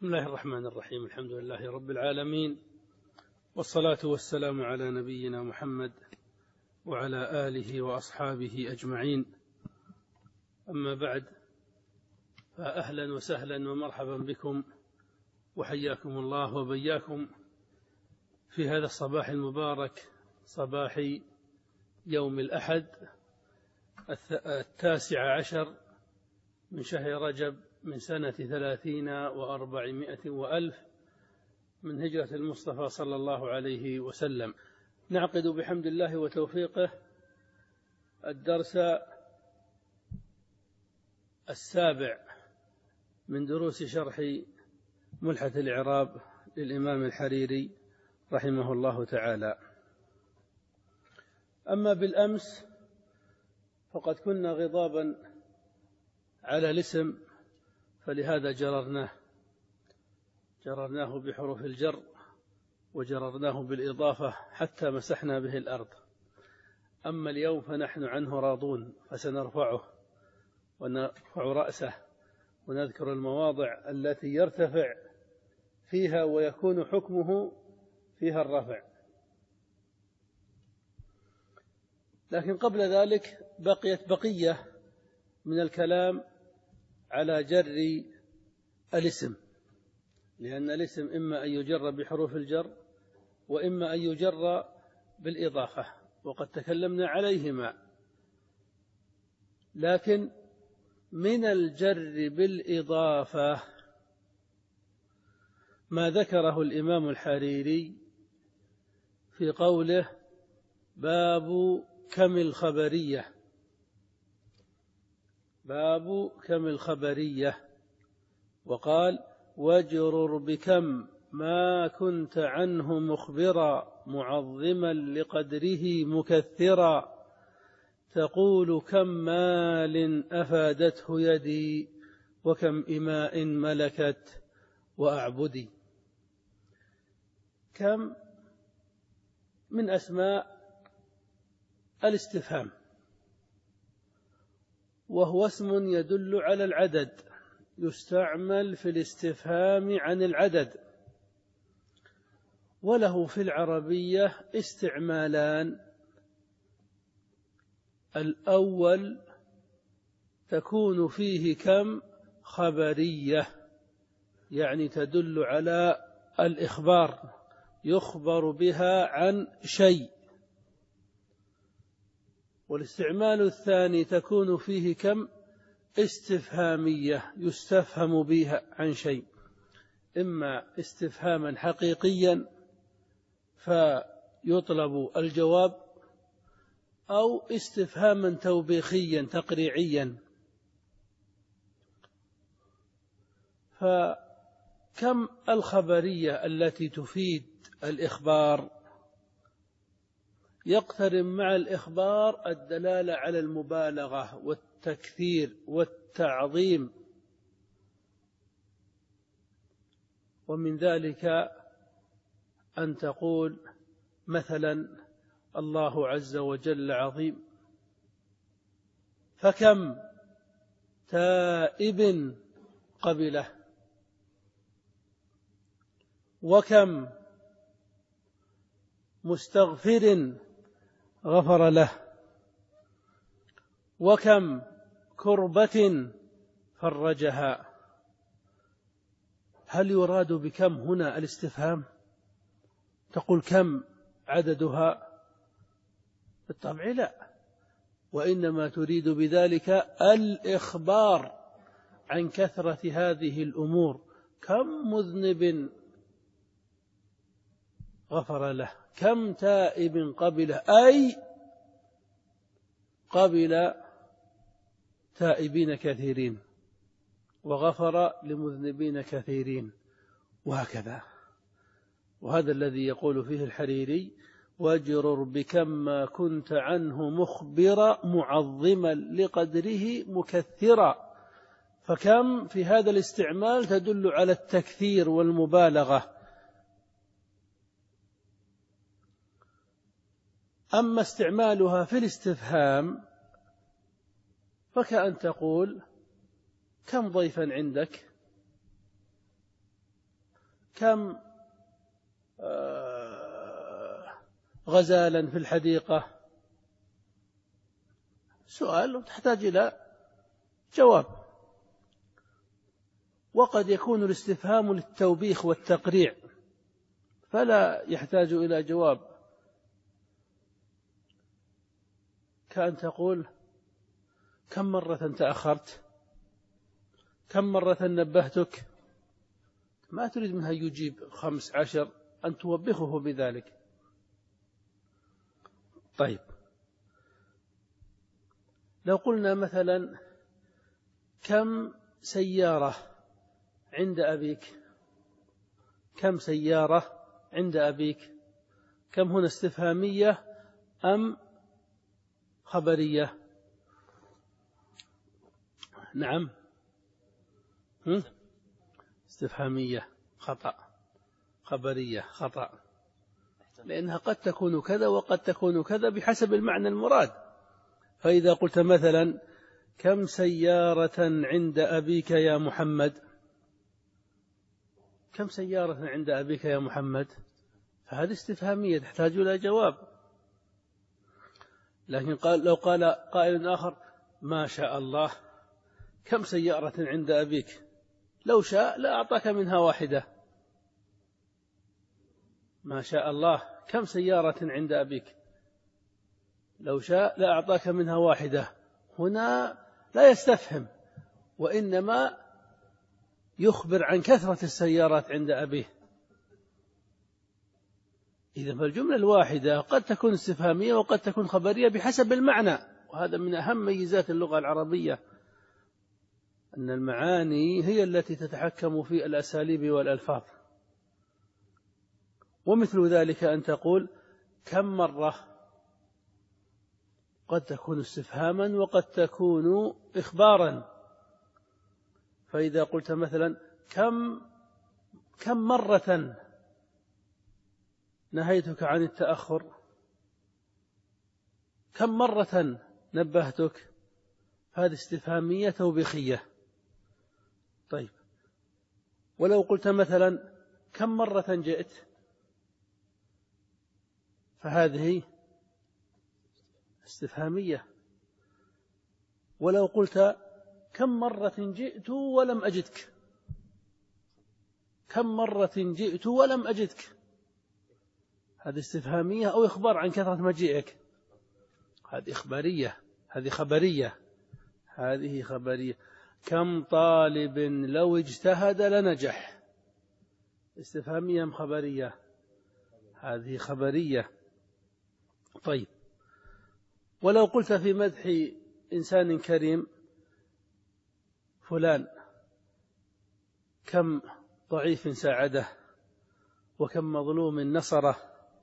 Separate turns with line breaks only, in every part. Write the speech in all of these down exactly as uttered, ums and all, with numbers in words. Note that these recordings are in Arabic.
بسم الله الرحمن الرحيم. الحمد لله رب العالمين، والصلاة والسلام على نبينا محمد وعلى آله وأصحابه أجمعين. أما بعد، فأهلا وسهلا ومرحبا بكم، وحياكم الله وبياكم في هذا الصباح المبارك، صباح يوم الأحد التاسع عشر من شهر رجب من سنة ثلاثين وأربعمائة وألف من هجرة المصطفى صلى الله عليه وسلم. نعقد بحمد الله وتوفيقه الدرس السابع من دروس شرح ملحة الإعراب للإمام الحريري رحمه الله تعالى. أما بالأمس فقد كنا غضابا على الاسم، فلهذا جررناه جررناه بحروف الجر وجررناه بالإضافة حتى مسحنا به الأرض. أما اليوم فنحن عنه راضون، فسنرفعه ونرفع رأسه ونذكر المواضع التي يرتفع فيها ويكون حكمه فيها الرفع. لكن قبل ذلك بقيت بقية من الكلام على جر الاسم، لأن الاسم إما أن يجر بحروف الجر وإما أن يجر بالإضافة، وقد تكلمنا عليهما. لكن من الجر بالإضافة ما ذكره الإمام الحريري في قوله: باب كم الخبرية باب كم الخبرية وقال: واجرر بكم ما كنت عنه مخبرا معظما لقدره مكثرا، تقول كم مال أفادته يدي وكم إماء ملكت وأعبدي. كم من أسماء الاستفهام، وهو اسم يدل على العدد، يستعمل في الاستفهام عن العدد، وله في العربية استعمالان: الأول تكون فيه كم خبرية، يعني تدل على الإخبار، يخبر بها عن شيء. والاستعمال الثاني تكون فيه كم استفهامية، يستفهم بها عن شيء، إما استفهاما حقيقيا فيطلب الجواب، أو استفهاما توبيخيا تقريعيا. فكم الخبرية التي تفيد الإخبار يقترن مع الإخبار الدلالة على المبالغة والتكثير والتعظيم، ومن ذلك أن تقول مثلا: الله عز وجل عظيم، فكم تائب قبله، وكم مستغفر غفر له، وكم كربة فرجها. هل يراد بكم هنا الاستفهام؟ تقول كم عددها؟ بالطبع لا، وإنما تريد بذلك الإخبار عن كثرة هذه الأمور. كم مذنب غفر له، كم تائب قبله، أي قبل تائبين كثيرين وغفر لمذنبين كثيرين، وهكذا. وهذا الذي يقول فيه الحريري: واجرر بكم ما كنت عنه مخبرا معظما لقدره مكثرا. فكم في هذا الاستعمال تدل على التكثير والمبالغة. أما استعمالها في الاستفهام فكأن تقول: كم ضيفا عندك؟ كم غزالا في الحديقة، سؤال تحتاج إلى جواب. وقد يكون الاستفهام للتوبيخ والتقريع فلا يحتاج إلى جواب، كأن تقول كم مرة تأخرت، كم مرة نبهتك، ما تريد منها يجيب خمس عشر، أن توبخه بذلك. طيب، لو قلنا مثلا كم سيارة عند أبيك، كم سيارة عند أبيك، كم هنا استفهامية أم خبرية؟ نعم، استفهامية خطأ، خبرية خطأ، لأنها قد تكون كذا وقد تكون كذا بحسب المعنى المراد. فإذا قلت مثلا كم سيارة عند أبيك يا محمد، كم سيارة عند أبيك يا محمد، فهذه استفهامية تحتاج إلى جواب. لكن قال لو قال قائل آخر ما شاء الله كم سيارة عند أبيك، لو شاء لا أعطاك منها واحدة. ما شاء الله كم سيارة عند أبيك، لو شاء لا أعطاك منها واحدة. هنا لا يستفهم، وإنما يخبر عن كثرة السيارات عند أبيه. إذا فالجملة الواحدة قد تكون استفهامية وقد تكون خبرية بحسب المعنى، وهذا من أهم ميزات اللغة العربية، أن المعاني هي التي تتحكم في الأساليب والألفاظ. ومثل ذلك أن تقول كم مرة، قد تكون استفهاما وقد تكون إخبارا. فإذا قلت مثلا كم كم مرة نهيتك عن التأخر، كم مرة نبهتك، هذه استفهامية توبيخية. طيب، ولو قلت مثلا كم مرة جئت، فهذه استفهامية. ولو قلت كم مرة جئت ولم أجدك، كم مرة جئت ولم أجدك، هذه استفهامية أو إخبار عن كثرة مجيئك، هذه إخبارية، هذه خبرية، هذه خبرية. كم طالب لو اجتهد لنجح، استفهامية أم خبرية؟ هذه خبرية. طيب، ولو قلت في مدح إنسان كريم فلان كم ضعيف ساعده وكم مظلوم نصره،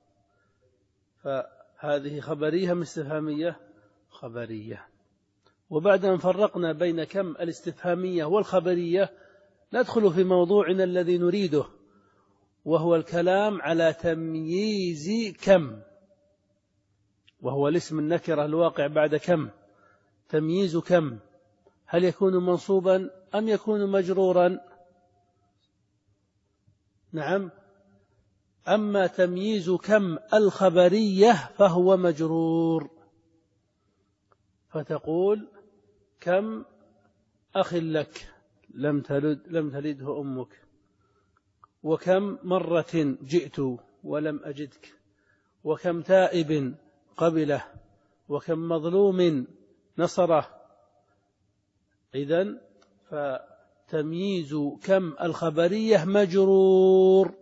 فهذه خبرية أم استفهامية؟ خبرية. وبعد أن فرقنا بين كم الاستفهامية والخبرية ندخل في موضوعنا الذي نريده، وهو الكلام على تمييز كم، وهو الاسم النكرة الواقع بعد كم. تمييز كم هل يكون منصوبا أم يكون مجرورا؟ نعم، أما تمييز كم الخبرية فهو مجرور، فتقول كم أخ لك لم تلد لم تلده أمك، وكم مرة جئت ولم أجدك، وكم تائب قبله، وكم مظلوم نصره. إذن فتمييز كم الخبرية مجرور.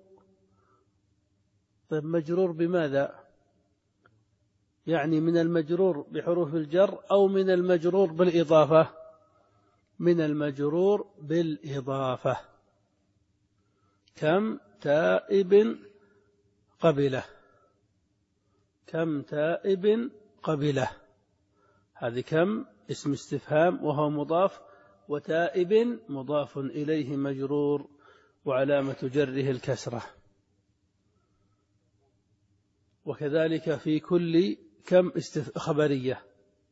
طيب، مجرور بماذا؟ يعني من المجرور بحروف الجر أو من المجرور بالإضافة؟ من المجرور بالإضافة. كم تائب قبله، كم تائب قبله، هذه كم اسم استفهام وهو مضاف، وتائب مضاف إليه مجرور وعلامة جره الكسرة. وكذلك في كل كم خبرية.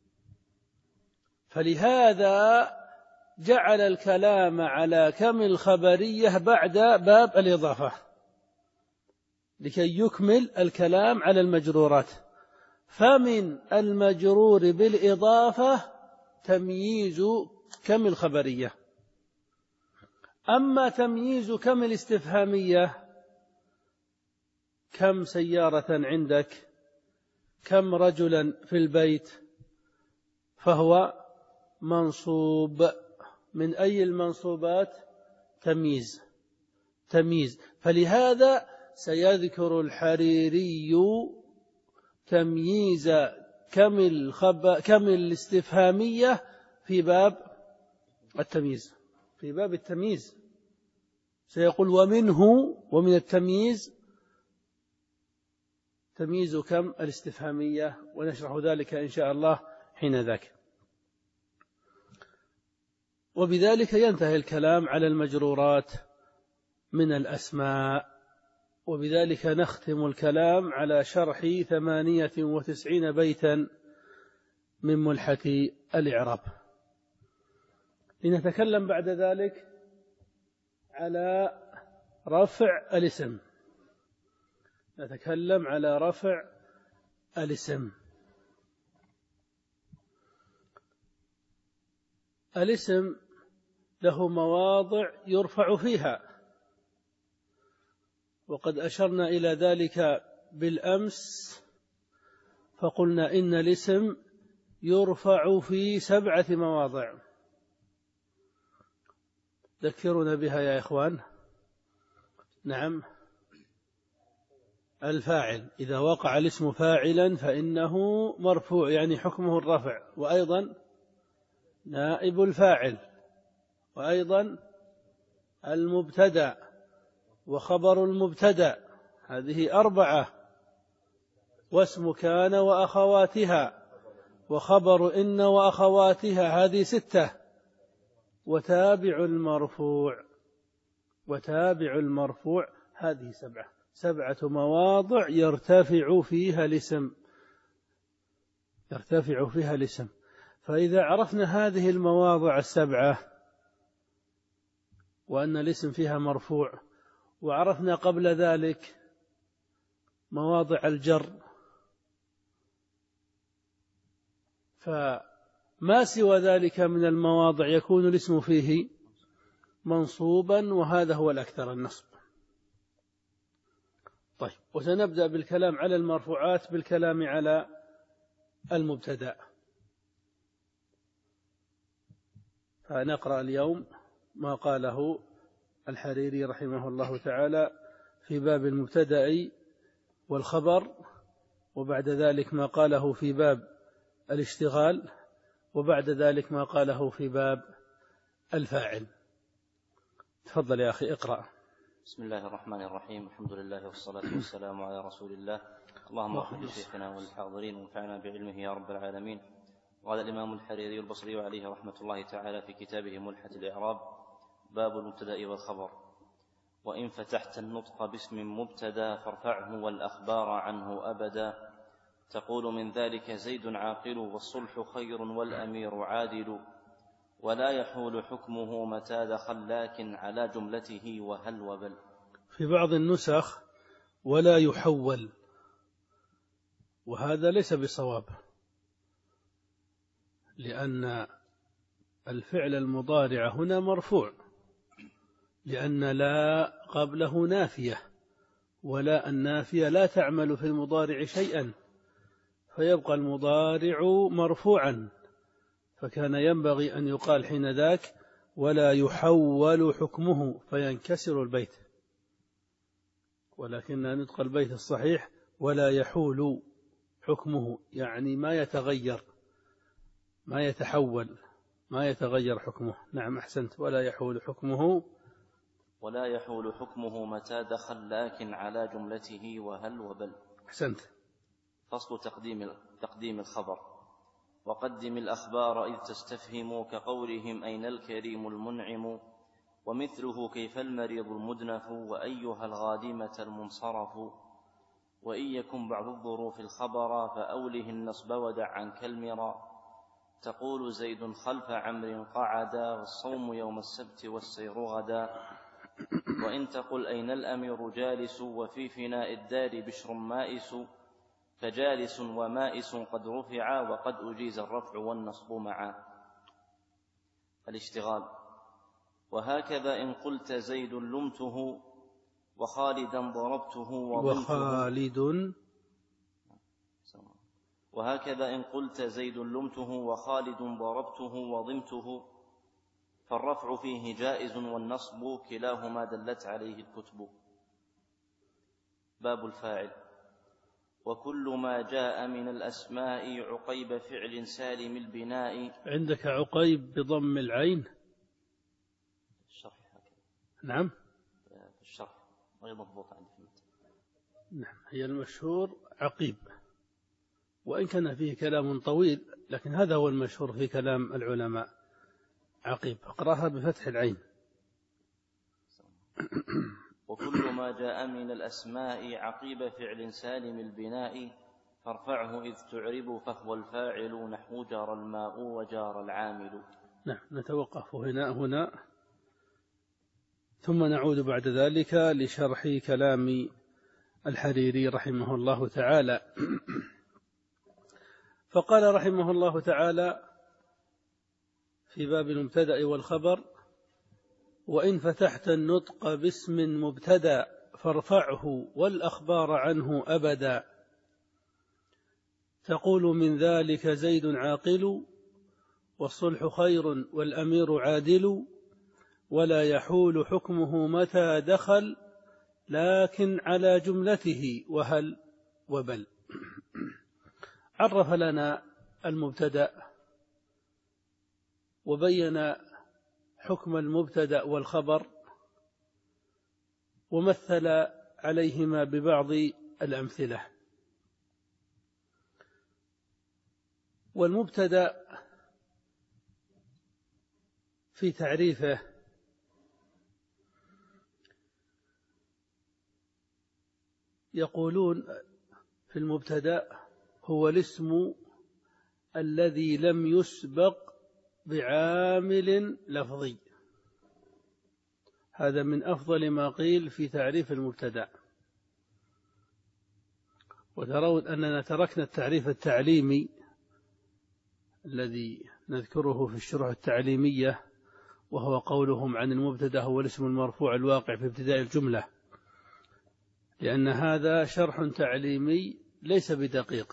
فلهذا جعل الكلام على كم الخبرية بعد باب الإضافة، لكي يكمل الكلام على المجرورات. فمن المجرور بالإضافة تمييز كم الخبرية. أما تمييز كم الاستفهامية، كم سيارة عندك، كم رجلا في البيت، فهو منصوب. من أي المنصوبات؟ تمييز تمييز فلهذا سيذكر الحريري تمييز كم الخب... كم الاستفهامية في باب التمييز في باب التمييز سيقول ومنه ومن التمييز تمييز كم الاستفهامية، ونشرح ذلك إن شاء الله حين ذاك. وبذلك ينتهي الكلام على المجرورات من الأسماء، وبذلك نختم الكلام على شرح ثمانية وتسعين بيتا من ملحة الإعراب. لنتكلم بعد ذلك على رفع الاسم. نتكلم على رفع الاسم. الاسم له مواضع يرفع فيها، وقد أشرنا إلى ذلك بالأمس فقلنا إن الاسم يرفع في سبعة مواضع. ذكرونا بها يا إخوان. نعم، الفاعل إذا وقع الاسم فاعلا فإنه مرفوع، يعني حكمه الرفع، وأيضا نائب الفاعل، وأيضا المبتدأ وخبر المبتدأ، هذه أربعة، واسم كان وأخواتها، وخبر إن وأخواتها، هذه ستة، وتابع المرفوع وتابع المرفوع هذه سبعة. سبعة مواضع يرتفع فيها الاسم يرتفع فيها الاسم. فإذا عرفنا هذه المواضع السبعة وأن الاسم فيها مرفوع، وعرفنا قبل ذلك مواضع الجر، فما سوى ذلك من المواضع يكون الاسم فيه منصوبا، وهذا هو الأكثر، النصب. طيب، وسنبدأ بالكلام على المرفوعات بالكلام على المبتدأ. فنقرأ اليوم ما قاله الحريري رحمه الله تعالى في باب المبتدأ والخبر، وبعد ذلك ما قاله في باب الاشتغال، وبعد ذلك ما قاله في باب الفاعل. تفضل يا أخي اقرأ.
بسم الله الرحمن الرحيم. الحمد لله والصلاة والسلام على رسول الله. اللهم وفق لشيخنا والحاضرين وانفعنا بعلمه يا رب العالمين. قال الإمام الحريري البصري عليه رحمة الله تعالى في كتابه ملحة الإعراب: باب المبتدأ والخبر. وإن فتحت النطق باسم مبتدأ فارفعه والأخبار عنه أبدا، تقول من ذلك زيد عاقل والصلح خير والأمير عادل، ولا يحول حكمه متى دخل لكن على جملته وهل وبل.
في بعض النسخ ولا يحول، وهذا ليس بصواب، لأن الفعل المضارع هنا مرفوع، لأن لا قبله نافية، ولا النافية لا تعمل في المضارع شيئا، فيبقى المضارع مرفوعا، فكان ينبغي أن يقال حين ذاك ولا يحول حكمه فينكسر البيت، ولكن نطق البيت الصحيح ولا يحول حكمه، يعني ما يتغير، ما يتحول، ما يتغير حكمه. نعم أحسنت. ولا يحول حكمه
ولا يحول حكمه متى دخل لكن على جملته وهل وبل.
أحسنت.
فصل تقديم تقديم الخبر. وقدم الأخبار إذ تستفهم كقولهم أين الكريم المنعم، ومثله كيف المريض المدنف وأيها الغادمة المنصرف، وإن يكن بعض الظروف الخبر فأوله النصب ودع عنك المرا، تقول زيد خلف عمرو قعدا والصوم يوم السبت والسير غدا، وإن تقل أين الأمير جالس وفي فناء الدار بشر مائس فجالس ومائس قد رفعا وقد أجيز الرفع والنصب معا. الاشتغال. وهكذا إن قلت زيد لمته وخالدا ضربته
وخالد
وهكذا إن قلت زيد لمته وخالد ضربته وضمته فالرفع فيه جائز والنصب كلاهما دلت عليه الكتب. باب الفاعل. وكل ما جاء من الأسماء عقيب فعل سالم البناء.
عندك عقيب بضم العين؟
الشرح هكذا.
نعم
في الشرح غير مضبوط عندي في المتن.
نعم هي المشهور عقيب، وإن كان فيه كلام طويل لكن هذا هو المشهور في كلام العلماء عقيب. اقرأها بفتح العين.
وكل ما جاء من الأسماء عقيب فعل سالم البناء فارفعه إذ تعرب فهو الفاعل نحو جار الماء وجار العامل.
نعم نتوقف هنا هنا ثم نعود بعد ذلك لشرح كلام الحريري رحمه الله تعالى. فقال رحمه الله تعالى في باب المبتدأ والخبر: وإن فتحت النطق باسم مبتدأ فارفعه والأخبار عنه أبدا تقول من ذلك زيد عاقل والصلح خير والأمير عادل ولا يحول حكمه متى دخل لكن على جملته وهل وبل. عرف لنا المبتدأ وبين حكم المبتدأ والخبر ومثل عليهما ببعض الأمثلة. والمبتدأ في تعريفه يقولون في المبتدأ هو الاسم الذي لم يسبق بعامل لفظي. هذا من أفضل ما قيل في تعريف المبتدأ. وترون أننا تركنا التعريف التعليمي الذي نذكره في الشروح التعليمية، وهو قولهم عن المبتدأ هو الاسم المرفوع الواقع في ابتداء الجملة، لأن هذا شرح تعليمي ليس بدقيق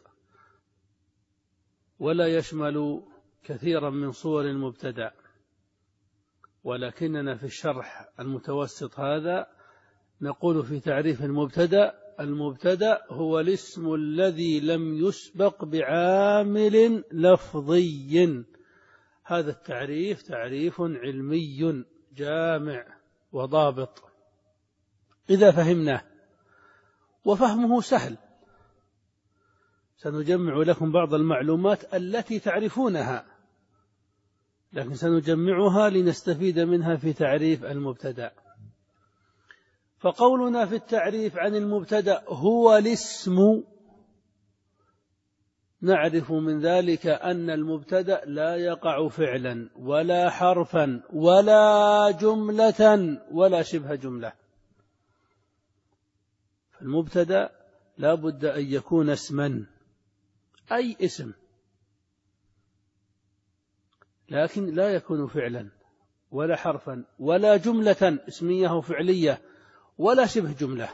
ولا يشمل كثيرا من صور المبتدأ، ولكننا في الشرح المتوسط هذا نقول في تعريف المبتدأ: المبتدأ هو الاسم الذي لم يسبق بعامل لفظي. هذا التعريف تعريف علمي جامع وضابط إذا فهمناه، وفهمه سهل. سنجمع لكم بعض المعلومات التي تعرفونها، لكن سنجمعها لنستفيد منها في تعريف المبتدأ. فقولنا في التعريف عن المبتدأ هو الاسم، نعرف من ذلك أن المبتدأ لا يقع فعلا ولا حرفا ولا جملة ولا شبه جملة. فالمبتدأ لا بد أن يكون اسما، أي اسم، لكن لا يكون فعلا ولا حرفا ولا جملة اسمية أو فعلية ولا شبه جملة.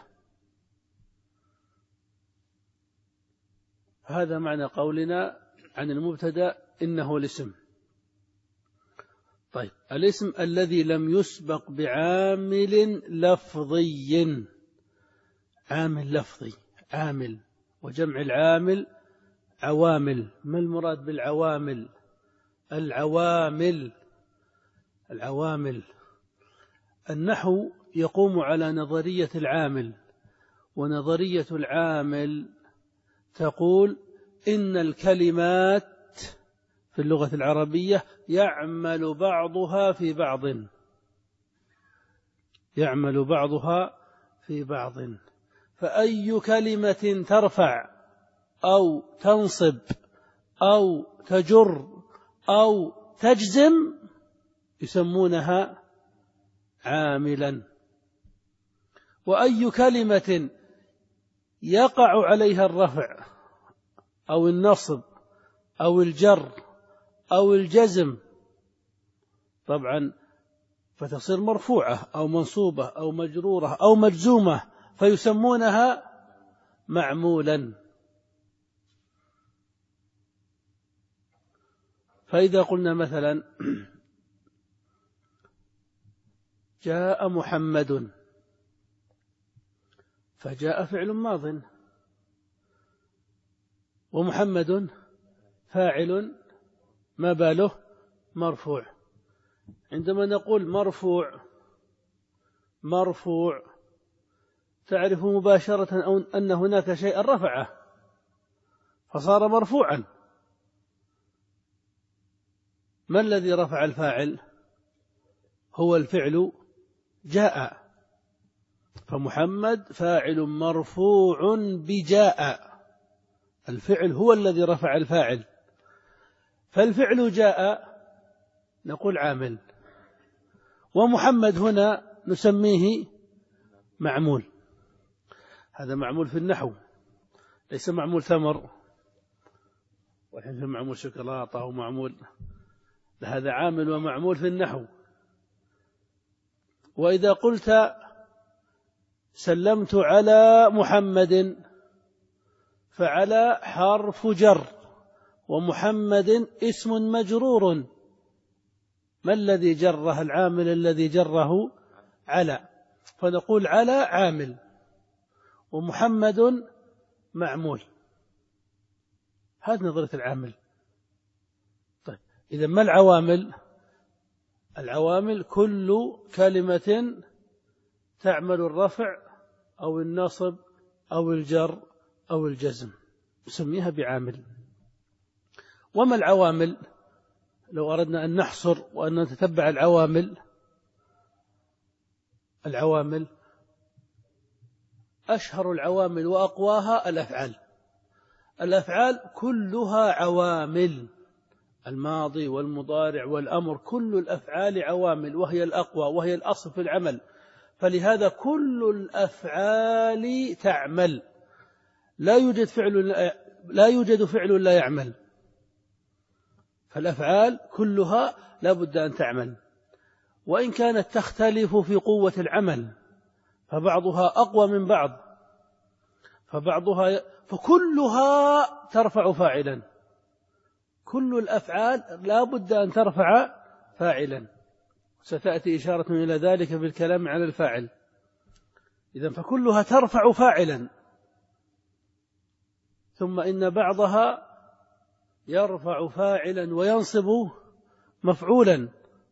هذا معنى قولنا عن المبتدأ إنه الاسم. طيب، الاسم الذي لم يسبق بعامل لفظي. عامل لفظي، عامل، وجمع العامل عوامل. ما المراد بالعوامل؟ العوامل العوامل النحو يقوم على نظرية العامل، ونظرية العامل تقول إن الكلمات في اللغة العربية يعمل بعضها في بعض يعمل بعضها في بعض فأي كلمة ترفع أو تنصب أو تجر أو تجزم يسمونها عاملا. وأي كلمة يقع عليها الرفع أو النصب أو الجر أو الجزم طبعا فتصير مرفوعة أو منصوبة أو مجرورة أو مجزومة فيسمونها معمولا. فإذا قلنا مثلا جاء محمد، فجاء فعل ماض ومحمد فاعل ما باله مرفوع. عندما نقول مرفوع مرفوع تعرف مباشرة أو أن هناك شيئا رفعه فصار مرفوعا. ما الذي رفع الفاعل؟ هو الفعل جاء، فمحمد فاعل مرفوع بجاء، الفعل هو الذي رفع الفاعل. فالفعل جاء نقول عامل، ومحمد هنا نسميه معمول. هذا معمول في النحو، ليس معمول ثمر والحين في معمول شوكولاتة ومعمول، هذا عامل ومعمول في النحو. وإذا قلت سلمت على محمد فعلى حرف جر ومحمد اسم مجرور، ما الذي جره؟ العامل الذي جره على، فنقول على عامل ومحمد معمول. هذه نظرة العامل. طيب إذا ما العوامل؟ العوامل كل كلمة تعمل الرفع أو النصب أو الجر أو الجزم نسميها بعامل. وما العوامل؟ لو أردنا أن نحصر وأن نتتبع العوامل، العوامل أشهر العوامل وأقواها الأفعال. الأفعال كلها عوامل، الماضي والمضارع والأمر، كل الأفعال عوامل وهي الأقوى وهي الأصل في العمل. فلهذا كل الأفعال تعمل، لا يوجد فعل لا يوجد فعل لا يعمل، فالأفعال كلها لا بد أن تعمل، وإن كانت تختلف في قوة العمل، فبعضها أقوى من بعض، فبعضها فكلها ترفع فاعلا. كل الأفعال لا بد أن ترفع فاعلا، ستأتي إشارة إلى ذلك في الكلام على الفاعل. إذن فكلها ترفع فاعلا، ثم إن بعضها يرفع فاعلا وينصب مفعولا،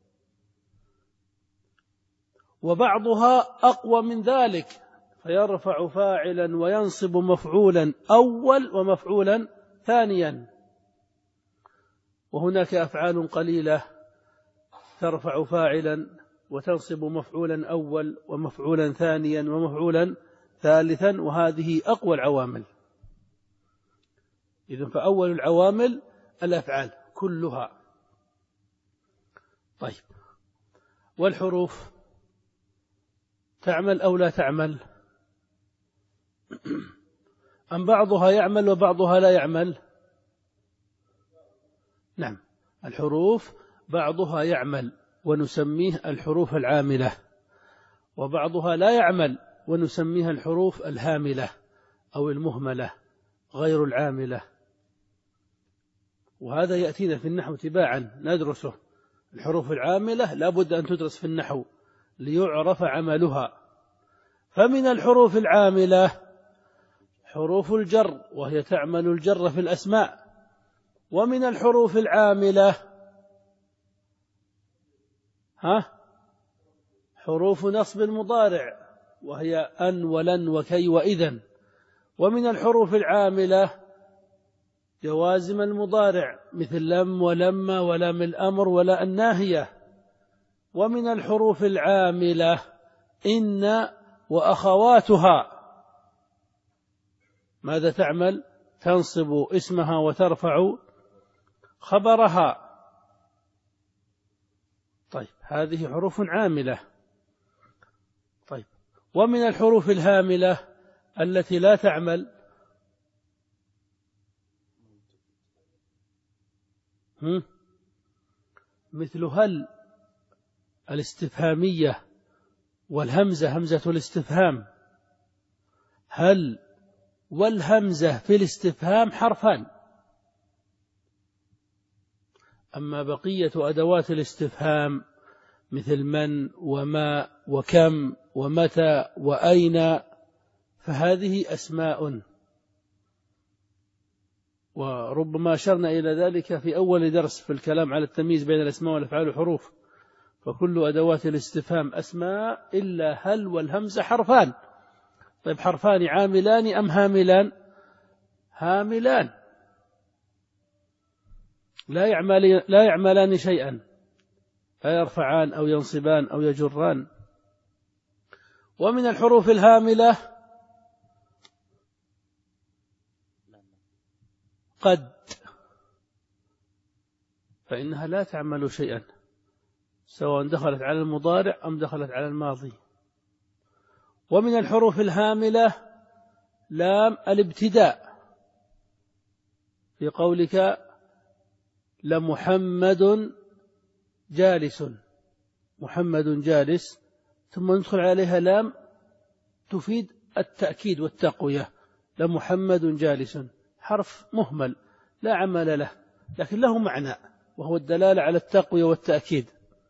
وبعضها أقوى من ذلك فيرفع فاعلا وينصب مفعولا أول ومفعولا ثانيا. وهناك أفعال قليلة ترفع فاعلا وتنصب مفعولا أول ومفعولا ثانيا ومفعولا ثالثا، وهذه أقوى العوامل. إذن فأول العوامل الأفعال كلها. طيب والحروف تعمل أو لا تعمل؟ أم بعضها يعمل وبعضها لا يعمل؟ نعم، الحروف بعضها يعمل ونسميه الحروف العاملة، وبعضها لا يعمل ونسميها الحروف الهاملة أو المهملة غير العاملة. وهذا يأتينا في النحو تباعا ندرسه. الحروف العاملة لا بد أن تدرس في النحو ليعرف عملها. فمن الحروف العاملة حروف الجر، وهي تعمل الجر في الأسماء. ومن الحروف العاملة ها حروف نصب المضارع، وهي أن ولن وكي وإذن. ومن الحروف العاملة جوازم المضارع مثل لم ولما ولام الأمر ولا الناهية. ومن الحروف العاملة إن وأخواتها، ماذا تعمل؟ تنصب اسمها وترفع خبرها. طيب هذه حروف عاملة. طيب ومن الحروف الهاملة التي لا تعمل مثل هل الاستفهامية والهمزة همزة الاستفهام. هل والهمزة في الاستفهام حرفان، أما بقية أدوات الاستفهام مثل من وما وكم ومتى وأين فهذه أسماء، وربما أشرنا إلى ذلك في أول درس في الكلام على التمييز بين الأسماء والأفعال والحروف. فكل أدوات الاستفهام أسماء إلا هل والهمزة حرفان. طيب حرفان عاملان أم هاملان؟ هاملان، لا يعمل لا يعملان شيئا، لا يرفعان أو ينصبان أو يجران. ومن الحروف الهاملة قد، فإنها لا تعمل شيئا سواء دخلت على المضارع أم دخلت على الماضي. ومن الحروف الهاملة لام الابتداء، في قولك لمحمد جالس، محمد جالس، ثم ندخل عليها لام تفيد التأكيد والتقوية، لمحمد جالس، حرف مهمل لا عمل له لكن له معنى وهو الدلالة على التقوية والتأكيد،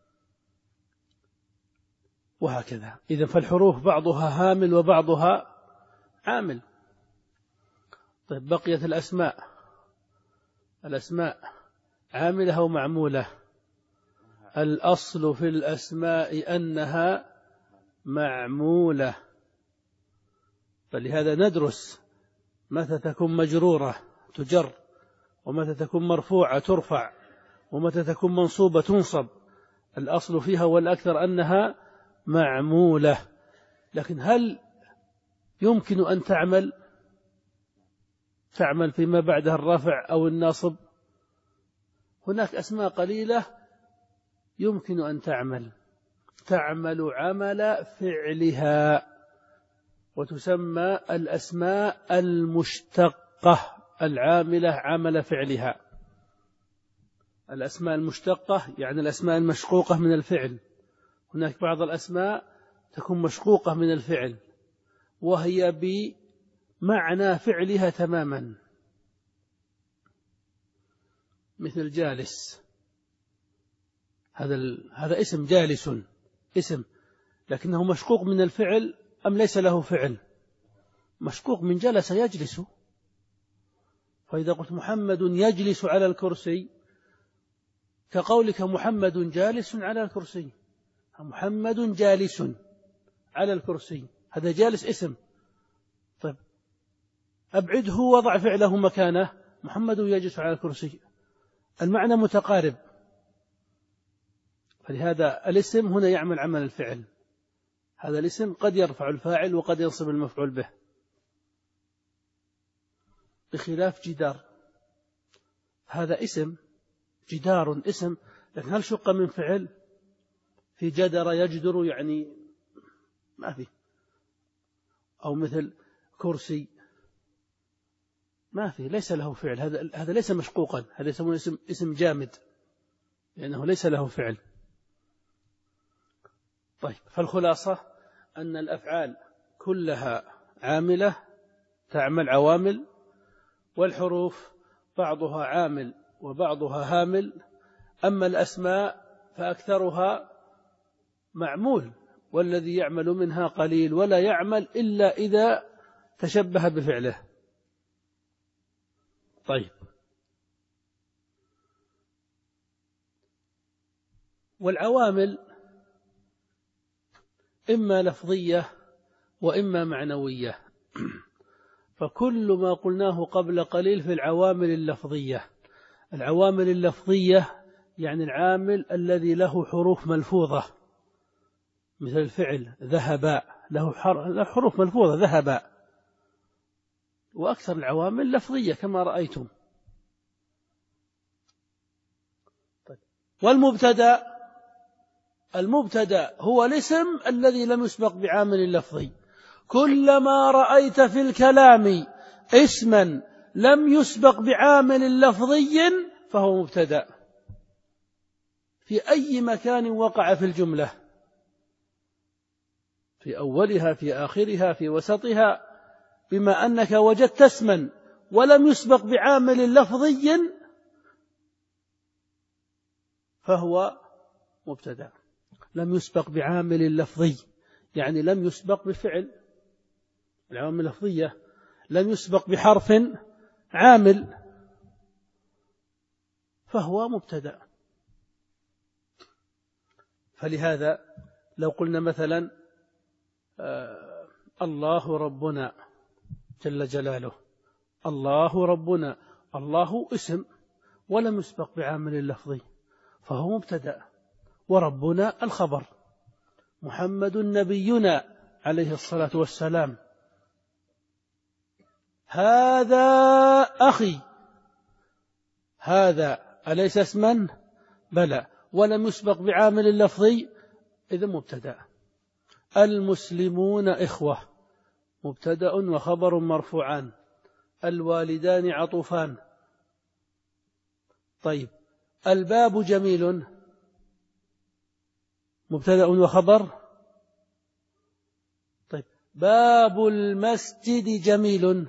وهكذا. إذن فالحروف بعضها هامل وبعضها عامل. طيب بقيت الأسماء، الأسماء عاملة أو معمولة؟ الأصل في الأسماء أنها معمولة، فلهذا ندرس متى تكون مجرورة تجر، ومتى تكون مرفوعة ترفع، ومتى تكون منصوبة تنصب. الأصل فيها والأكثر أنها معمولة. لكن هل يمكن أن تعمل تعمل فيما بعدها الرفع أو الناصب؟ هناك أسماء قليلة يمكن أن تعمل تعمل عمل فعلها، وتسمى الأسماء المشتقة العاملة عمل فعلها. الأسماء المشتقة يعني الأسماء المشقوقة من الفعل. هناك بعض الأسماء تكون مشقوقة من الفعل وهي بمعنى فعلها تماما، مثل جالس، هذا هذا اسم جالس اسم، لكنه مشقوق من الفعل أم ليس له فعل؟ مشقوق من جلس يجلس. فإذا قلت محمد يجلس على الكرسي كقولك محمد جالس على الكرسي، محمد جالس على الكرسي، هذا جالس اسم. طيب أبعده وضع فعله مكانه، محمد يجلس على الكرسي، المعنى متقارب. فلهذا الاسم هنا يعمل عمل الفعل، هذا الاسم قد يرفع الفاعل وقد ينصب المفعول به، بخلاف جدار، هذا اسم، جدار اسم، لكن هل شق من فعل؟ في جدر يجدر يعني ما في. أو مثل كرسي ما في، ليس له فعل، هذا هذا ليس مشقوقا، هذا يسمونه اسم اسم جامد لأنه ليس له فعل. طيب فالخلاصة أن الأفعال كلها عاملة تعمل عوامل، والحروف بعضها عامل وبعضها هامل. أما الأسماء فأكثرها معمول، والذي يعمل منها قليل ولا يعمل إلا إذا تشبه بفعله. طيب والعوامل إما لفظية وإما معنوية، فكل ما قلناه قبل قليل في العوامل اللفظية. العوامل اللفظية يعني العامل الذي له حروف ملفوظة، مثل الفعل ذهب له حروف ملفوظة ذهب، وأكثر العوامل لفظية كما رأيتم. والمبتدأ المبتدأ هو الاسم الذي لم يسبق بعامل لفظي. كلما رأيت في الكلام اسما لم يسبق بعامل لفظي فهو مبتدأ في أي مكان وقع في الجملة، في أولها، في آخرها، في وسطها. بما أنك وجدت اسما ولم يسبق بعامل لفظي فهو مبتدأ. لم يسبق بعامل لفظي يعني لم يسبق بفعل، العوامل اللفظية لم يسبق بحرف عامل فهو مبتدأ. فلهذا لو قلنا مثلا آه الله ربنا جل جلاله، الله ربنا، الله اسم ولم يسبق بعامل لفظي فهو مبتدأ، وربنا الخبر، محمد نبينا عليه الصلاة والسلام، هذا أخي، هذا أليس اسما؟ بلى، ولم يسبق بعامل لفظي إذا مبتدأ. المسلمون إخوة مبتدأ وخبر مرفوعان، الوالدان عطوفان. طيب الباب جميل مبتدأ وخبر. طيب باب المسجد جميل،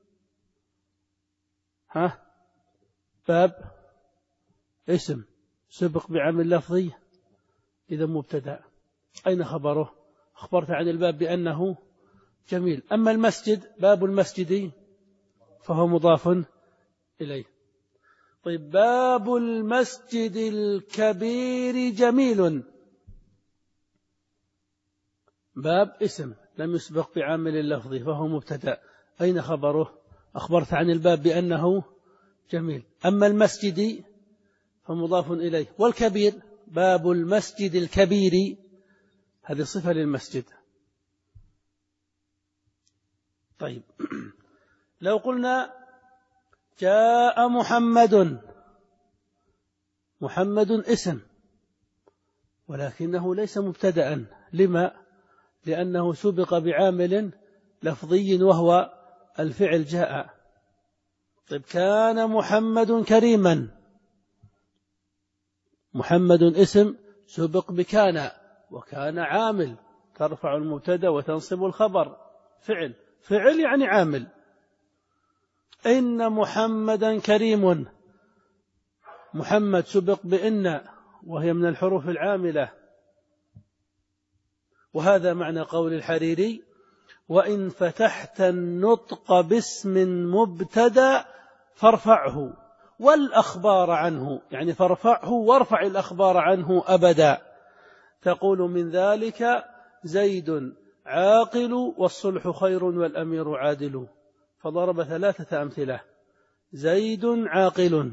ها باب اسم سبق بعامل لفظي إذا مبتدأ. أين خبره؟ أخبرت عن الباب بأنه جميل. أما المسجد باب المسجد فهو مضاف إليه. طيب باب المسجد الكبير جميل، باب اسم لم يسبق بعامل لفظي فهو مبتدأ. أين خبره؟ أخبرت عن الباب بأنه جميل. أما المسجد فمضاف إليه. والكبير باب المسجد الكبير هذه صفة للمسجد. طيب لو قلنا جاء محمد، محمد اسم ولكنه ليس مبتدأ. لما؟ لأنه سبق بعامل لفظي وهو الفعل جاء. طيب كان محمد كريما، محمد اسم سبق بكان، وكان عامل ترفع المبتدأ وتنصب الخبر، فعل، فعل يعني عامل. إن محمدا كريم، محمد سبق بإن وهي من الحروف العاملة. وهذا معنى قول الحريري: وإن فتحت النطق باسم مبتدأ فارفعه والأخبار عنه، يعني فارفعه وارفع الأخبار عنه أبدا. تقول من ذلك زيد عاقل والصلح خير والأمير عادل. فضرب ثلاثة أمثلة: زيد عاقل،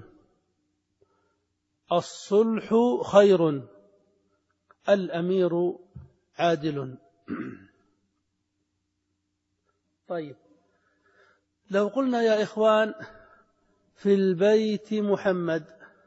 الصلح خير، الأمير عادل. طيب لو قلنا يا إخوان في البيت محمد،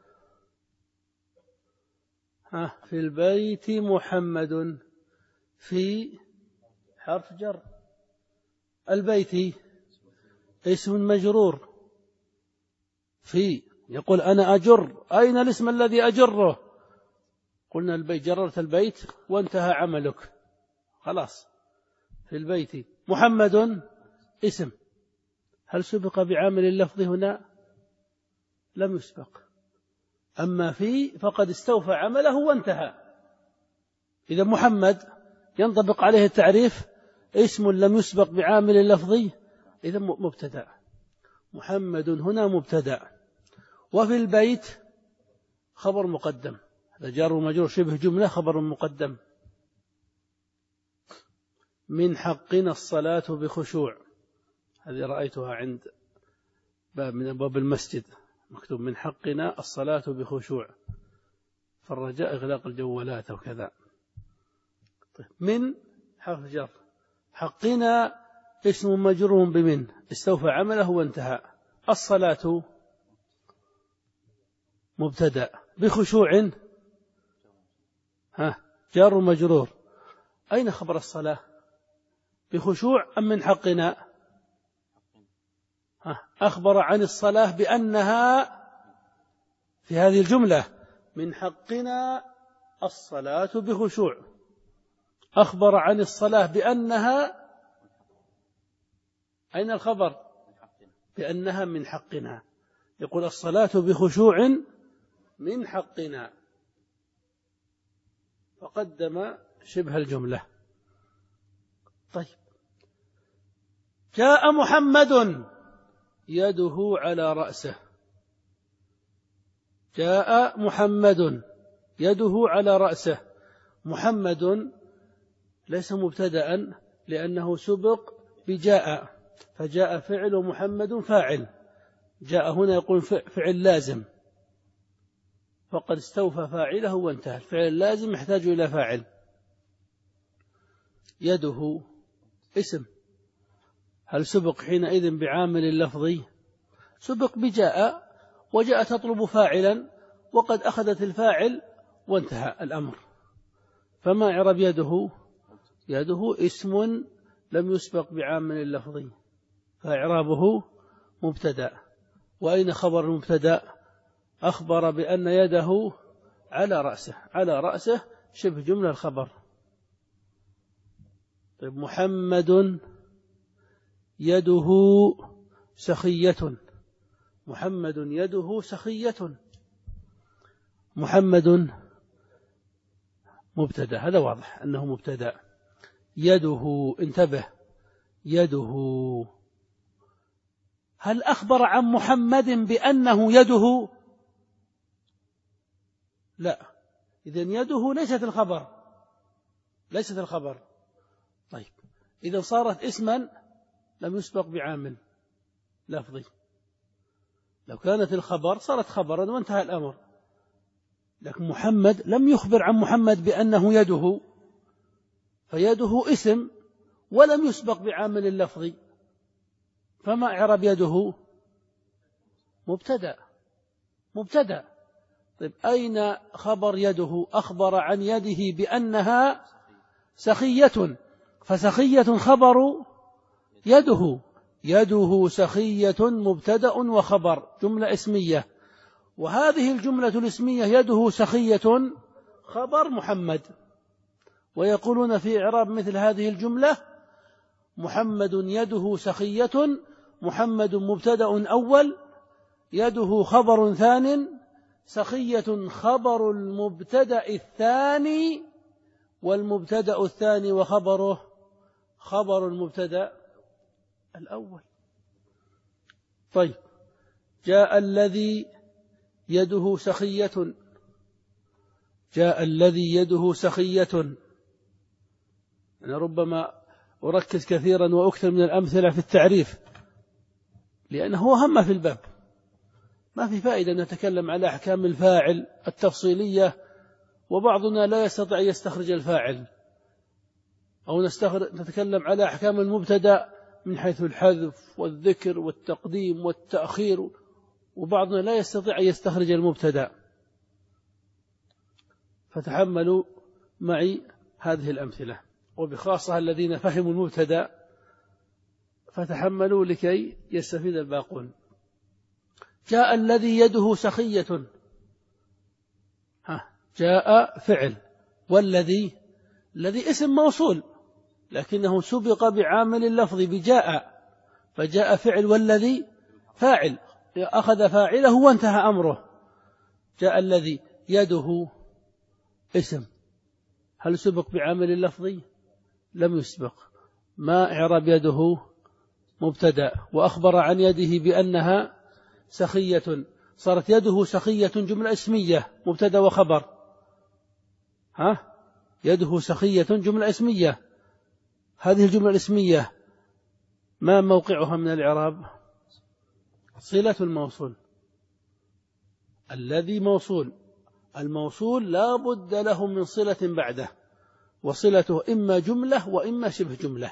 ها في البيت محمد، في حرف جر، البيت اسم مجرور، في يقول أنا أجر، أين الاسم الذي أجره؟ قلنا البيت، جررت البيت وانتهى عملك خلاص. في البيت محمد اسم، هل سبق بعامل اللفظ هنا؟ لم يسبق. أما في فقد استوفى عمله وانتهى. إذا محمد ينطبق عليه التعريف اسم لم يسبق بعامل اللفظي إذا مبتدأ. محمد هنا مبتدأ. وفي البيت خبر مقدم، هذا جار ومجرور شبه جملة، خبر مقدم. من حقنا الصلاة بخشوع، هذه رأيتها عند باب من أبواب المسجد مكتوب من حقنا الصلاة بخشوع، فالرجاء إغلاق الجوالات وكذا. طيب من حرف جر، حقنا اسم مجرور بمن استوفى عمله وانتهى. الصلاة مبتدأ، بخشوع ها جار مجرور. أين خبر الصلاة؟ بخشوع أم من حقنا؟ أخبر عن الصلاة بأنها في هذه الجملة من حقنا الصلاة بخشوع. أخبر عن الصلاة بأنها، أين الخبر؟ بأنها من حقنا. يقول الصلاة بخشوع من حقنا، فقدم شبه الجملة. طيب، جاء محمد يده على رأسه. جاء محمد يده على رأسه. محمد ليس مبتدأ لأنه سبق بجاء، فجاء فعل ومحمد فاعل. جاء هنا يقول فعل لازم، فقد استوفى فاعله وانتهى. الفعل اللازم يحتاج إلى فاعل. يده اسم، هل سبق حينئذ بعامل لفظي؟ سبق بجاء، وجاء تطلب فاعلا وقد أخذت الفاعل وانتهى الأمر. فما إعراب يده؟ يده اسم لم يسبق بعامل لفظي، فإعرابه مبتدأ. وأين خبر المبتدأ؟ أخبر بأن يده على رأسه. على رأسه شبه جملة الخبر. طيب، محمد يده سخية. محمد يده سخية. محمد مبتدأ، هذا واضح أنه مبتدأ. يده، انتبه، يده، هل أخبر عن محمد بأنه يده؟ لا، إذن يده ليست الخبر، ليست الخبر. طيب، إذا صارت اسما لم يسبق بعامل لفظي. لو كانت الخبر صارت خبرا وانتهى الأمر، لكن محمد لم يخبر عن محمد بأنه يده، فيده اسم ولم يسبق بعامل لفظي، فما إعراب يده؟ مبتدأ. مبتدأ. طيب، أين خبر يده؟ أخبر عن يده بأنها سخية، فسخية خبر يده. يده سخية مبتدأ وخبر، جملة اسمية. وهذه الجملة الاسمية يده سخية خبر محمد. ويقولون في إعراب مثل هذه الجملة: محمد يده سخية، محمد مبتدأ أول، يده خبر ثان، سخية خبر المبتدأ الثاني، والمبتدأ الثاني وخبره خبر المبتدأ الأول. طيب، جاء الذي يده سخية. جاء الذي يده سخية. أنا ربما أركز كثيرا وأكثر من الأمثلة في التعريف، لأنه هو هم في الباب. ما في فائدة أن نتكلم على أحكام الفاعل التفصيلية وبعضنا لا يستطيع أن يستخرج الفاعل، أو نتكلم على أحكام المبتدأ من حيث الحذف والذكر والتقديم والتأخير، وبعضنا لا يستطيع أن يستخرج المبتدأ. فتحملوا معي هذه الأمثلة، وبخاصة الذين فهموا المبتدأ فتحملوا لكي يستفيد الباقون. جاء الذي يده سخية. ها، جاء فعل، والذي، الذي اسم موصول لكنه سبق بعامل اللفظ بجاء، فجاء فعل والذي فاعل، أخذ فاعله وانتهى أمره. جاء الذي يده اسم، هل سبق بعامل اللفظ؟ لم يسبق. ما إعراب يده؟ مبتدأ، وأخبر عن يده بأنها سخية. صارت يده سخية جملة اسمية، مبتدأ وخبر. ها، يده سخية جملة اسمية. هذه الجملة الاسمية ما موقعها من الإعراب؟ صلة الموصول. الذي موصول، الموصول لا بد له من صلة بعده، وصلته إما جملة وإما شبه جملة.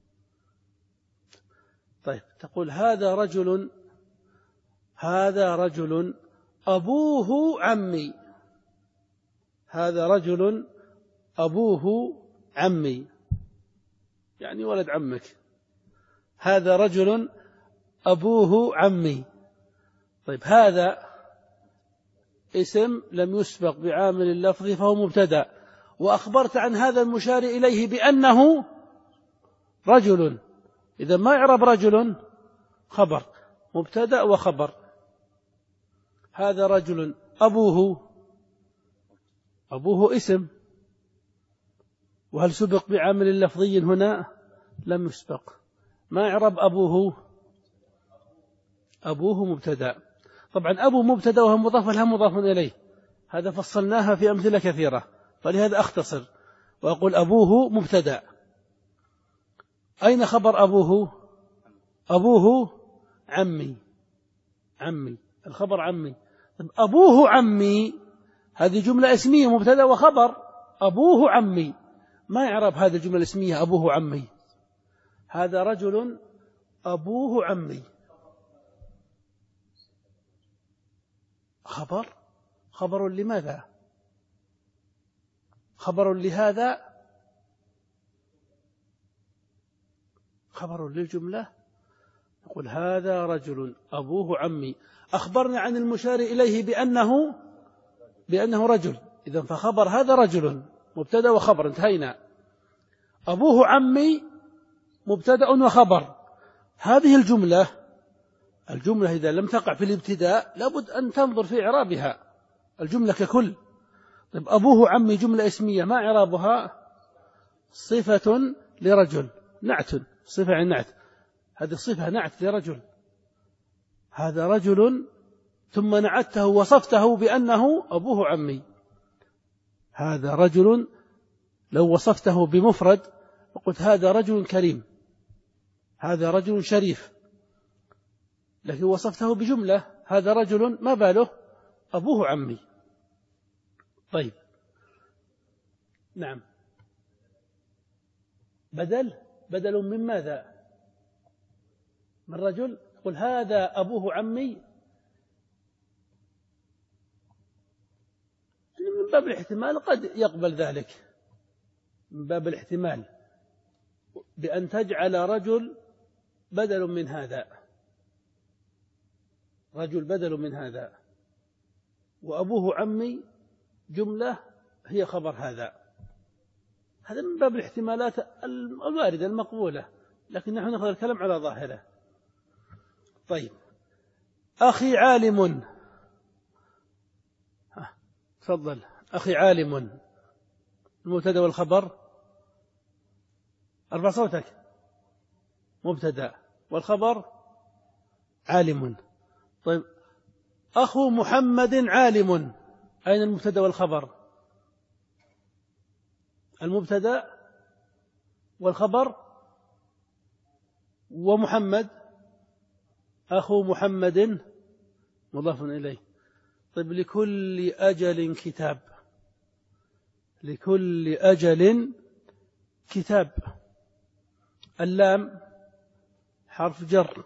طيب، تقول هذا رجل، هذا رجل أبوه عمي. هذا رجل أبوه عمي، يعني ولد عمك. هذا رجل أبوه عمي. طيب هذا اسم لم يسبق بعامل اللفظ فهو مبتدأ، وأخبرت عن هذا المشار إليه بأنه رجل، إذا ما يعرب رجل خبر، مبتدأ وخبر. هذا رجل أبوه، أبوه اسم، وهل سبق بعامل لفظي هنا؟ لم يسبق. ما يعرب أبوه؟ أبوه مبتدأ. طبعا أبو مبتدأ وهو مضاف لها مضاف إليه، هذا فصلناها في أمثلة كثيرة، فلهذا أختصر وأقول أبوه مبتدأ. أين خبر أبوه؟ أبوه عمي، عمي الخبر عمي. طيب أبوه عمي هذه جملة اسمية مبتدأ وخبر، أبوه عمي، ما يعرب هذه الجملة الاسمية أبوه عمي. هذا رجل أبوه عمي، خبر، خبر لماذا؟ خبر لهذا، خبر للجملة. نقول هذا رجل أبوه عمي، أخبرنا عن المشار إليه بأنه بأنه رجل، إذن فخبر هذا رجل مبتدأ وخبر، انتهينا. أبوه عمي مبتدأ وخبر. هذه الجملة، الجملة إذا لم تقع في الابتداء لابد أن تنظر في إعرابها الجملة ككل. طيب أبوه عمي جملة اسمية، ما إعرابها؟ صفة لرجل، نعت، صفة عن نعت، هذه الصفة نعت لرجل. هذا رجل ثم نعته وصفته بأنه أبوه عمي. هذا رجل لو وصفته بمفرد وقلت هذا رجل كريم، هذا رجل شريف، لكن وصفته بجملة هذا رجل ما باله أبوه عمي. طيب نعم، بدل، بدل من ماذا؟ من رجل. قل هذا أبوه عمي، من باب الاحتمال قد يقبل ذلك، من باب الاحتمال بأن تجعل رجل بدل من هذا، رجل بدل من هذا، وأبوه عمي جملة هي خبر هذا. هذا من باب الاحتمالات الواردة المقبولة، لكن نحن نأخذ الكلام على ظاهره. طيب أخي عالم، تفضل. أخي عالم المبتدأ والخبر، ارفع صوتك، مبتدأ والخبر عالم. طيب أخو محمد عالم، أين المبتدأ والخبر؟ المبتدأ والخبر ومحمد، أخو محمد مضاف إليه. طيب لكل أجل كتاب، لكل أجل كتاب، اللام حرف جر،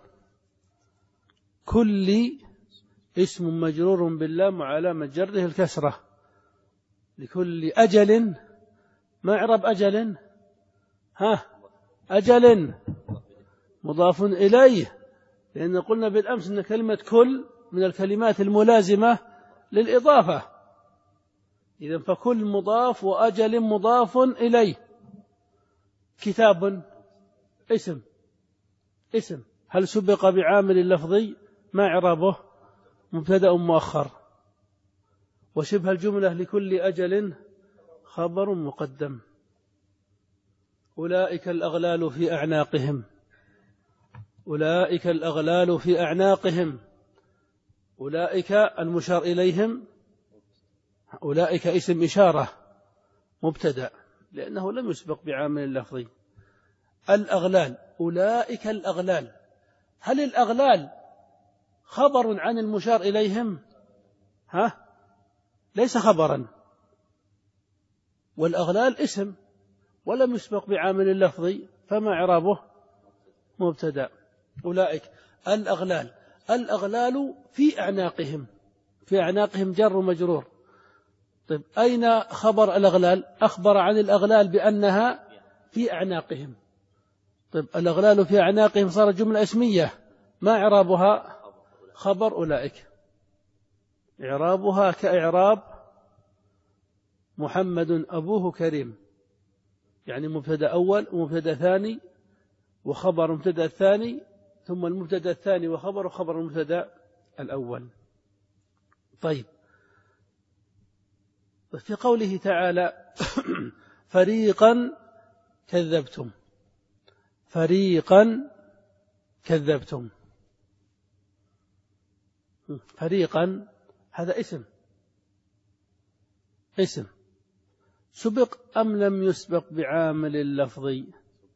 كل اسم مجرور باللام وعلامة جره الكسرة. لكل أجل، ما إعراب أجل؟ ها، أجل مضاف إليه، لأن قلنا بالأمس أن كلمة كل من الكلمات الملازمة للإضافة، إذن فكل مضاف وأجل مضاف إليه. كتاب اسم، اسم هل سبق بعامل لفظي؟ ما إعرابه؟ مبتدأ مؤخر. وشبه الجملة لكل أجل خبر مقدم. أولئك الأغلال في أعناقهم، أولئك الأغلال في أعناقهم، أولئك المشار إليهم، أولئك اسم إشارة مبتدأ لأنه لم يسبق بعامل لفظي. الأغلال، أولئك الأغلال، هل الأغلال خبر عن المشار إليهم؟ ها، ليس خبرا، والأغلال اسم ولم يسبق بعامل لفظي، فما إعرابه؟ مبتدأ. أولئك الأغلال، الأغلال في أعناقهم، في أعناقهم جر مجرور. طيب أين خبر الأغلال؟ أخبر عن الأغلال بأنها في أعناقهم. طيب الأغلال في أعناقهم صارت جملة اسمية، ما إعرابها؟ خبر أولئك. إعرابها كإعراب محمد أبوه كريم، يعني مبتدأ أول ومبتدأ ثاني وخبر المبتدأ الثاني، ثم المبتدأ الثاني وخبر وخبر المبتدأ الأول. طيب في قوله تعالى فريقا كذبتم، فريقا كذبتم، فريقا هذا اسم، اسم سبق أم لم يسبق بعامل لفظي؟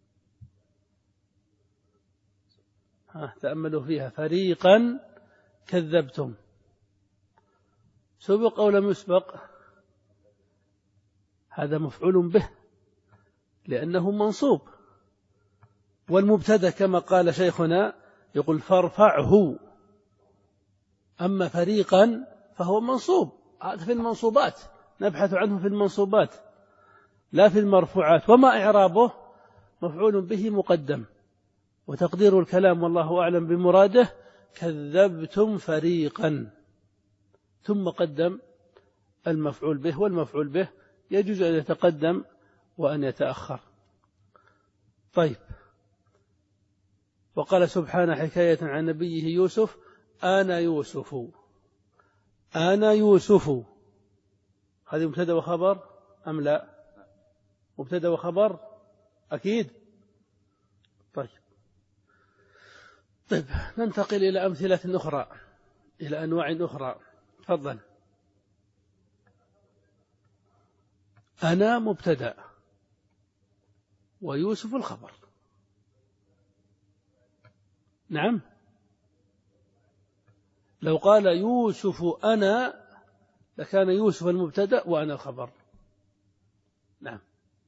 ها تأملوا فيها. فريقا كذبتم سبق أو لم يسبق؟ هذا مفعول به لأنه منصوب، والمبتدأ كما قال شيخنا يقول فارفعه. أما فريقا فهو منصوب، هذا في المنصوبات، نبحث عنه في المنصوبات لا في المرفوعات. وما إعرابه؟ مفعول به مقدم، وتقدير الكلام والله أعلم بمراده كذبتم فريقا، ثم قدم المفعول به، والمفعول به يجوز أن يتقدم وأن يتأخر. طيب وقال سبحانه حكاية عن نبيه يوسف أنا يوسف، أنا يوسف، هذه مبتدأ وخبر أم لا؟ مبتدأ وخبر أكيد. طيب طيب ننتقل إلى أمثلة أخرى، إلى أنواع أخرى. تفضل. أنا مبتدأ ويوسف الخبر. نعم، لو قال يوسف أنا لكان يوسف المبتدأ وأنا الخبر. نعم.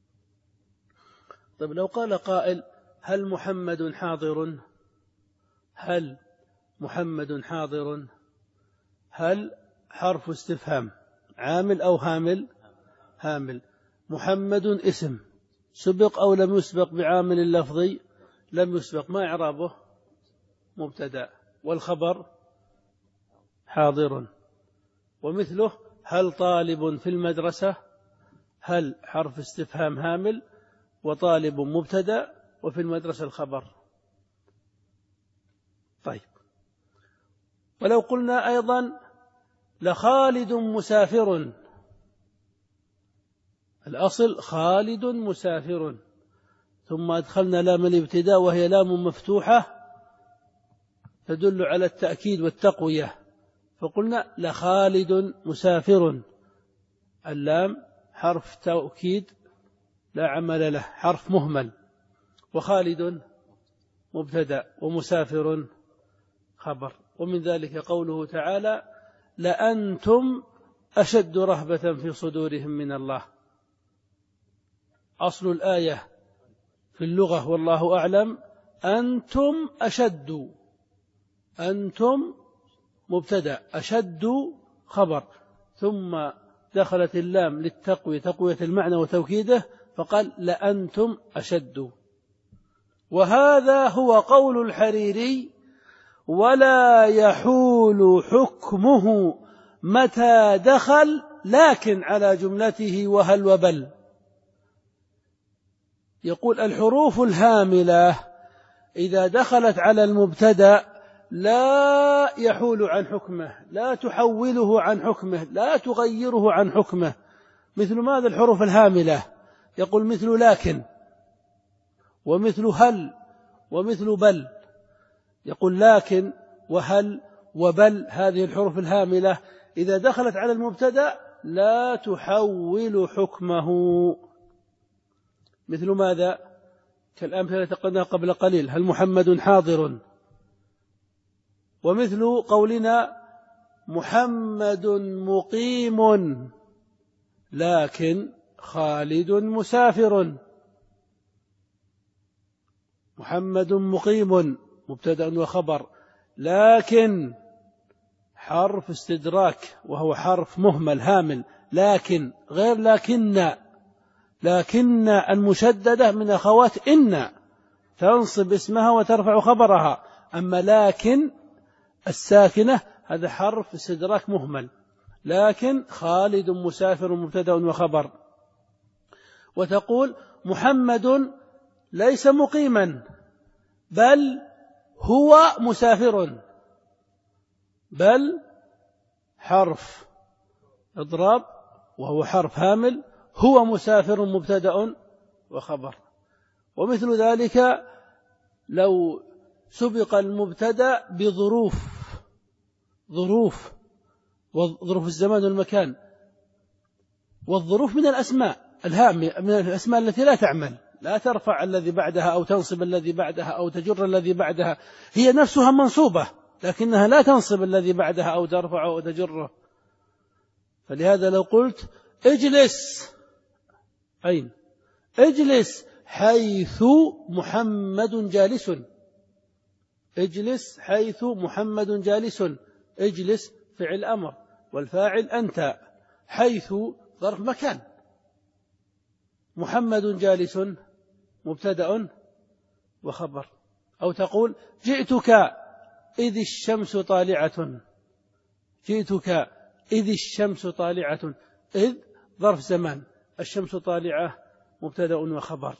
طيب لو قال قائل هل محمد حاضر؟ هل محمد حاضر؟ هل حرف استفهام عامل أو هامل؟ هامل. محمد اسم سبق أو لم يسبق بعامل اللفظي؟ لم يسبق. ما إعرابه؟ مبتدأ، والخبر حاضر. ومثله هل طالب في المدرسة؟ هل حرف استفهام هامل وطالب مبتدأ وفي المدرسة الخبر. طيب ولو قلنا أيضا لخالد مسافر، الأصل خالد مسافر، ثم أدخلنا لام الابتداء وهي لام مفتوحة تدل على التأكيد والتقوية، فقلنا لخالد مسافر، اللام حرف تأكيد لا عمل له، حرف مهمل، وخالد مبتدأ ومسافر خبر. ومن ذلك قوله تعالى لأنتم أشد رهبة في صدورهم من الله. أصل الآية في اللغة والله أعلم أنتم أشد، أنتم مبتدأ، أشد خبر، ثم دخلت اللام للتقوية تقوية المعنى وتوكيده فقال لأنتم أشد. وهذا هو قول الحريري ولا يحول حكمه متى دخل لكن على جملته وهل وبل. يقول الحروف الهاملة إذا دخلت على المبتدأ لا يحول عن حكمه، لا تحوله عن حكمه، لا تغيره عن حكمه. مثل ماذا الحروف الهاملة؟ يقول مثل لكن ومثل هل ومثل بل. يقول لكن وهل وبل هذه الحروف الهاملة إذا دخلت على المبتدأ لا تحول حكمه. مثل ماذا؟ كالأمثلة التي قلناها قبل قليل هل محمد حاضر، ومثل قولنا محمد مقيم لكن خالد مسافر. محمد مقيم مبتدأ وخبر، لكن حرف استدراك وهو حرف مهمل هامل، لكن غير لكن، لكن المشددة من أخوات إن تنصب اسمها وترفع خبرها. أما لكن الساكنة هذا حرف استدراك مهمل. لكن خالد مسافر مبتدأ وخبر. وتقول محمد ليس مقيما بل هو مسافر، بل حرف إضراب وهو حرف هامل، هو مسافر مبتدأ وخبر. ومثل ذلك لو سبق المبتدأ بظروف، ظروف وظروف الزمان والمكان، والظروف من الأسماء الهامة، من الأسماء التي لا تعمل، لا ترفع الذي بعدها أو تنصب الذي بعدها أو تجر الذي بعدها، هي نفسها منصوبة لكنها لا تنصب الذي بعدها أو ترفع أو تجره. فلهذا لو قلت اجلس، أين؟ اجلس حيث محمد جالس، اجلس حيث محمد جالس، اجلس فعل أمر والفاعل أنت، حيث ظرف مكان، محمد جالس مبتدأ وخبر. أو تقول جئتك إذ الشمس طالعة، جئتك إذ الشمس طالعة، إذ ظرف زمان، الشمس طالعة مبتدأ وخبر.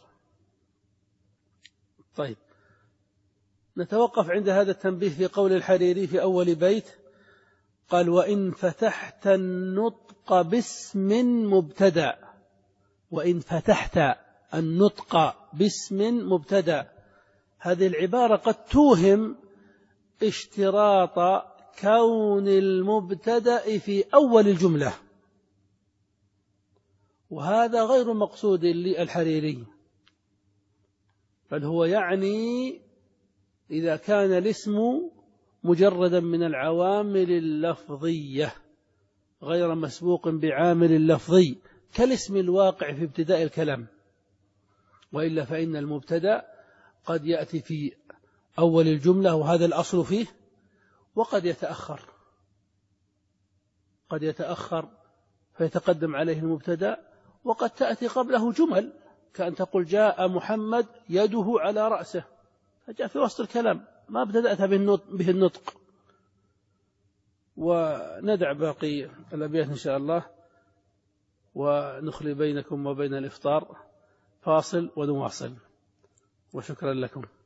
طيب نتوقف عند هذا التنبيه في قول الحريري في أول بيت، قال وإن فتحت النطق باسم مبتدأ، وإن فتحت النطق باسم مبتدأ، هذه العبارة قد توهم اشتراط كون المبتدأ في أول الجملة، وهذا غير مقصود للحريري، بل هو يعني إذا كان الاسم مجردا من العوامل اللفظية غير مسبوق بعامل لفظي كالاسم الواقع في ابتداء الكلام، وإلا فإن المبتدأ قد يأتي في أول الجملة وهذا الأصل فيه، وقد يتأخر، قد يتأخر فيتقدم عليه المبتدأ، وقد تأتي قبله جمل كأن تقول جاء محمد يده على رأسه، فجاء في وسط الكلام ما ابتدأت به النطق. وندع باقي الأبيات إن شاء الله ونخلي بينكم وبين الإفطار فاصل ونواصل، وشكرا لكم.